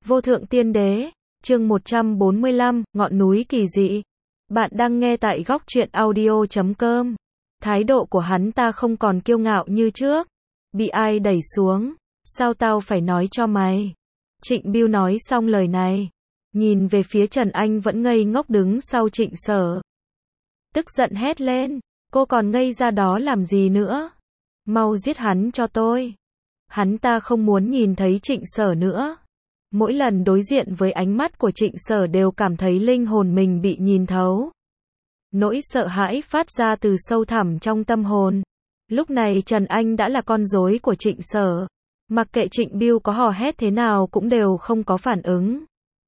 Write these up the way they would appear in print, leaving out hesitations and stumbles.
Vô thượng tiên đế, chương 145, ngọn núi kỳ dị. Bạn đang nghe tại góc truyện audio.com. Thái độ của hắn ta không còn kiêu ngạo như trước. Bị ai đẩy xuống? Sao tao phải nói cho mày? Trịnh Bưu nói xong lời này, nhìn về phía Trần Anh vẫn ngây ngốc đứng sau Trịnh Sở. Tức giận hét lên, cô còn ngây ra đó làm gì nữa? Mau giết hắn cho tôi. Hắn ta không muốn nhìn thấy Trịnh Sở nữa. Mỗi lần đối diện với ánh mắt của Trịnh Sở đều cảm thấy linh hồn mình bị nhìn thấu. Nỗi sợ hãi phát ra từ sâu thẳm trong tâm hồn. Lúc này Trần Anh đã là con rối của Trịnh Sở. Mặc kệ Trịnh Bưu có hò hét thế nào cũng đều không có phản ứng.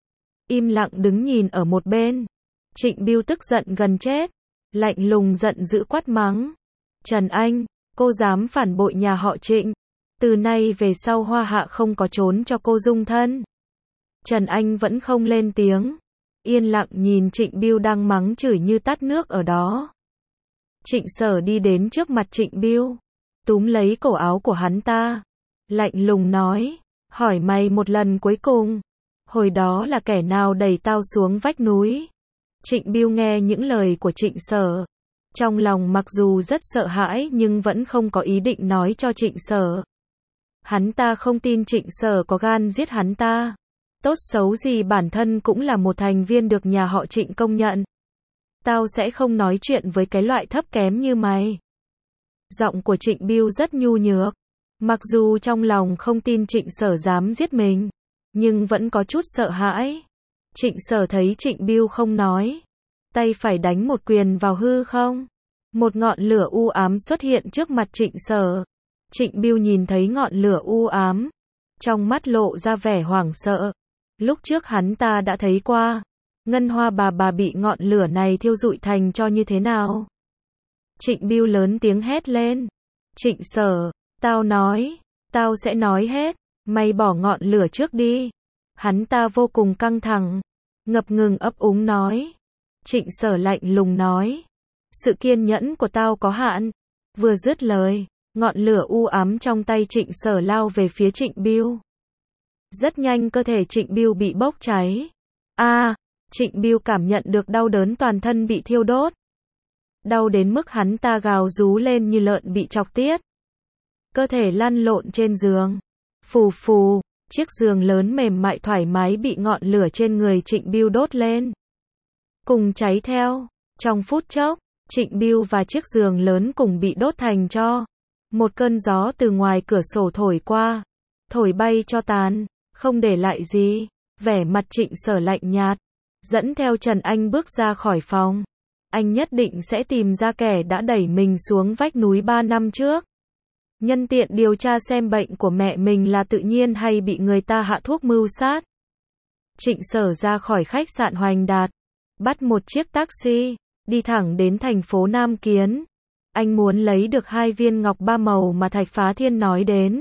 Im lặng đứng nhìn ở một bên. Trịnh Bưu tức giận gần chết. Lạnh lùng giận dữ quát mắng. Trần Anh, cô dám phản bội nhà họ Trịnh. Từ nay về sau Hoa Hạ không có trốn cho cô dung thân. Trần Anh vẫn không lên tiếng. Yên lặng nhìn Trịnh Bưu đang mắng chửi như tát nước ở đó. Trịnh Sở đi đến trước mặt Trịnh Bưu, túm lấy cổ áo của hắn ta. Lạnh lùng nói, hỏi mày một lần cuối cùng. Hồi đó là kẻ nào đẩy tao xuống vách núi? Trịnh Bưu nghe những lời của Trịnh Sở. Trong lòng mặc dù rất sợ hãi nhưng vẫn không có ý định nói cho Trịnh Sở. Hắn ta không tin Trịnh Sở có gan giết hắn ta. Tốt xấu gì bản thân cũng là một thành viên được nhà họ Trịnh công nhận. Tao sẽ không nói chuyện với cái loại thấp kém như mày. Giọng của Trịnh Bưu rất nhu nhược. Mặc dù trong lòng không tin Trịnh Sở dám giết mình, nhưng vẫn có chút sợ hãi. Trịnh Sở thấy Trịnh Bưu không nói, tay phải đánh một quyền vào hư không. Một ngọn lửa u ám xuất hiện trước mặt Trịnh Sở. Trịnh Bưu nhìn thấy ngọn lửa u ám, trong mắt lộ ra vẻ hoảng sợ. Lúc trước hắn ta đã thấy qua, Ngân Hoa bà bị ngọn lửa này thiêu rụi thành cho như thế nào. Trịnh Bưu lớn tiếng hét lên. Trịnh Sở, tao sẽ nói hết, mày bỏ ngọn lửa trước đi. Hắn ta vô cùng căng thẳng, ngập ngừng ấp úng nói. Trịnh Sở lạnh lùng nói, sự kiên nhẫn của tao có hạn. Vừa dứt lời, ngọn lửa u ám trong tay Trịnh Sở lao về phía Trịnh Bưu. Rất nhanh cơ thể Trịnh Bưu bị bốc cháy. Trịnh Bưu cảm nhận được đau đớn toàn thân bị thiêu đốt. Đau đến mức hắn ta gào rú lên như lợn bị chọc tiết. Cơ thể lăn lộn trên giường. Phù phù, chiếc giường lớn mềm mại thoải mái bị ngọn lửa trên người Trịnh Bưu đốt lên. Cùng cháy theo. Trong phút chốc, Trịnh Bưu và chiếc giường lớn cùng bị đốt thành tro. Một cơn gió từ ngoài cửa sổ thổi qua, thổi bay cho tàn, không để lại gì. Vẻ mặt Trịnh Sở lạnh nhạt, dẫn theo Trần Anh bước ra khỏi phòng. Anh nhất định sẽ tìm ra kẻ đã đẩy mình xuống vách núi 3 năm trước. Nhân tiện điều tra xem bệnh của mẹ mình là tự nhiên hay bị người ta hạ thuốc mưu sát. Trịnh Sở ra khỏi khách sạn Hoành Đạt, bắt một chiếc taxi, đi thẳng đến thành phố Nam Kiến. Anh muốn lấy được 2 viên ngọc 3 màu mà Thạch Phá Thiên nói đến.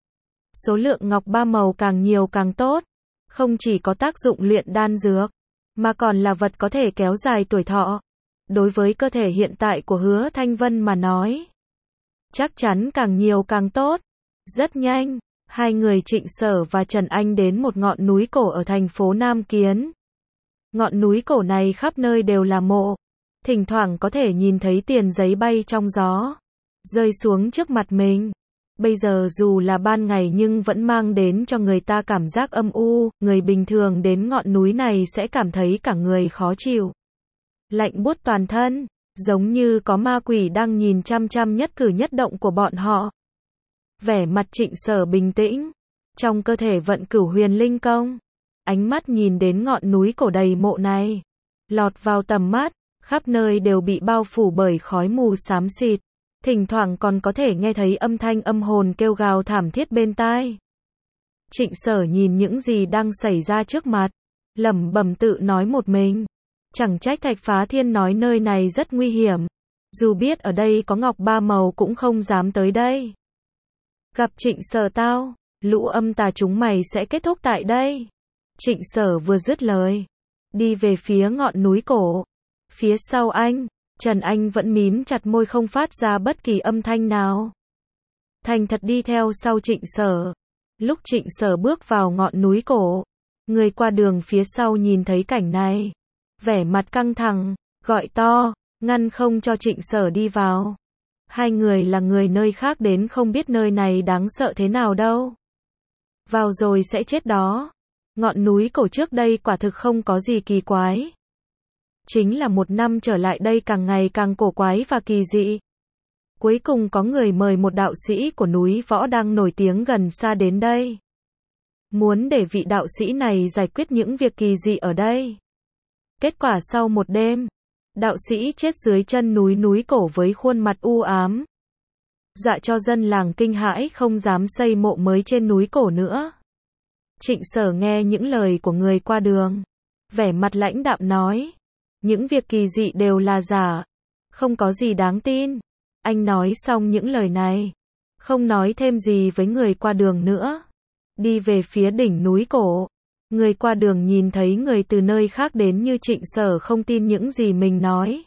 Số lượng ngọc 3 màu càng nhiều càng tốt. Không chỉ có tác dụng luyện đan dược, mà còn là vật có thể kéo dài tuổi thọ. Đối với cơ thể hiện tại của Hứa Thanh Vân mà nói, chắc chắn càng nhiều càng tốt. Rất nhanh, hai người Trịnh Sở và Trần Anh đến một ngọn núi cổ ở thành phố Nam Kiến. Ngọn núi cổ này khắp nơi đều là mộ. Thỉnh thoảng có thể nhìn thấy tiền giấy bay trong gió, rơi xuống trước mặt mình. Bây giờ dù là ban ngày nhưng vẫn mang đến cho người ta cảm giác âm u. Người bình thường đến ngọn núi này sẽ cảm thấy cả người khó chịu, lạnh buốt toàn thân, giống như có ma quỷ đang nhìn chăm chăm nhất cử nhất động của bọn họ. Vẻ mặt Trịnh Sở bình tĩnh, trong cơ thể vận Cửu Huyền Linh Công. Ánh mắt nhìn đến ngọn núi cổ đầy mộ này, lọt vào tầm mắt, khắp nơi đều bị bao phủ bởi khói mù xám xịt. Thỉnh thoảng còn có thể nghe thấy âm thanh âm hồn kêu gào thảm thiết bên tai. Trịnh Sở nhìn những gì đang xảy ra trước mặt, lẩm bẩm tự nói một mình. Chẳng trách Thạch Phá Thiên nói nơi này rất nguy hiểm. Dù biết ở đây có ngọc 3 màu cũng không dám tới đây. Gặp Trịnh Sở tao, lũ âm tà chúng mày sẽ kết thúc tại đây. Trịnh Sở vừa dứt lời, đi về phía ngọn núi cổ. Phía sau anh, Trần Anh vẫn mím chặt môi không phát ra bất kỳ âm thanh nào. Thành thật đi theo sau Trịnh Sở. Lúc Trịnh Sở bước vào ngọn núi cổ, Người qua đường phía sau nhìn thấy cảnh này, vẻ mặt căng thẳng, gọi to, ngăn không cho Trịnh Sở đi vào. Hai người là người nơi khác đến không biết nơi này đáng sợ thế nào đâu. Vào rồi sẽ chết đó. Ngọn núi cổ trước đây quả thực không có gì kỳ quái. Chính là một năm trở lại đây càng ngày càng cổ quái và kỳ dị. Cuối cùng có người mời một đạo sĩ của núi Võ đang nổi tiếng gần xa đến đây. Muốn để vị đạo sĩ này giải quyết những việc kỳ dị ở đây. Kết quả sau một đêm, đạo sĩ chết dưới chân núi cổ với khuôn mặt u ám. Dọa cho dân làng kinh hãi không dám xây mộ mới trên núi cổ nữa. Trịnh Sở nghe những lời của người qua đường, vẻ mặt lãnh đạm nói, những việc kỳ dị đều là giả, không có gì đáng tin. Anh nói xong những lời này, không nói thêm gì với người qua đường nữa, đi về phía đỉnh núi cổ. Người qua đường nhìn thấy người từ nơi khác đến như Trịnh Sở không tin những gì mình nói.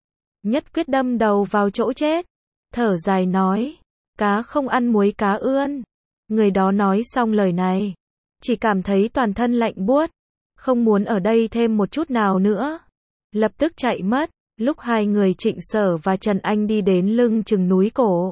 Nhất quyết đâm đầu vào chỗ chết, thở dài nói, cá không ăn muối cá ươn. Người đó nói xong lời này, chỉ cảm thấy toàn thân lạnh buốt, không muốn ở đây thêm một chút nào nữa. Lập tức chạy mất. Lúc hai người Trịnh Sở và Trần Anh đi đến lưng chừng núi cổ,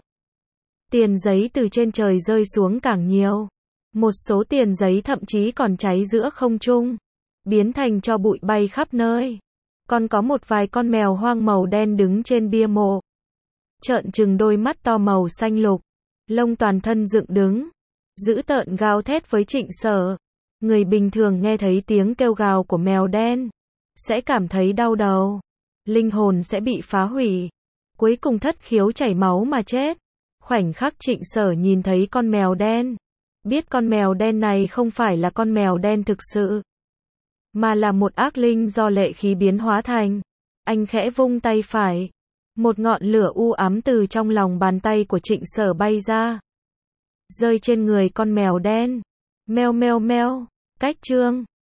tiền giấy từ trên trời rơi xuống càng nhiều. Một số tiền giấy thậm chí còn cháy giữa không trung, biến thành tro bụi bay khắp nơi. Còn có một vài con mèo hoang màu đen đứng trên bia mộ, trợn trừng đôi mắt to màu xanh lục, lông toàn thân dựng đứng, dữ tợn gào thét với Trịnh Sở. Người bình thường nghe thấy tiếng kêu gào của mèo đen, sẽ cảm thấy đau đầu, linh hồn sẽ bị phá hủy, cuối cùng thất khiếu chảy máu mà chết. Khoảnh khắc Trịnh Sở nhìn thấy con mèo đen, biết con mèo đen này không phải là con mèo đen thực sự, mà là một ác linh do lệ khí biến hóa thành. Anh khẽ vung tay phải, một ngọn lửa u ám từ trong lòng bàn tay của Trịnh Sở bay ra, rơi trên người con mèo đen. Meo meo meo, cách chương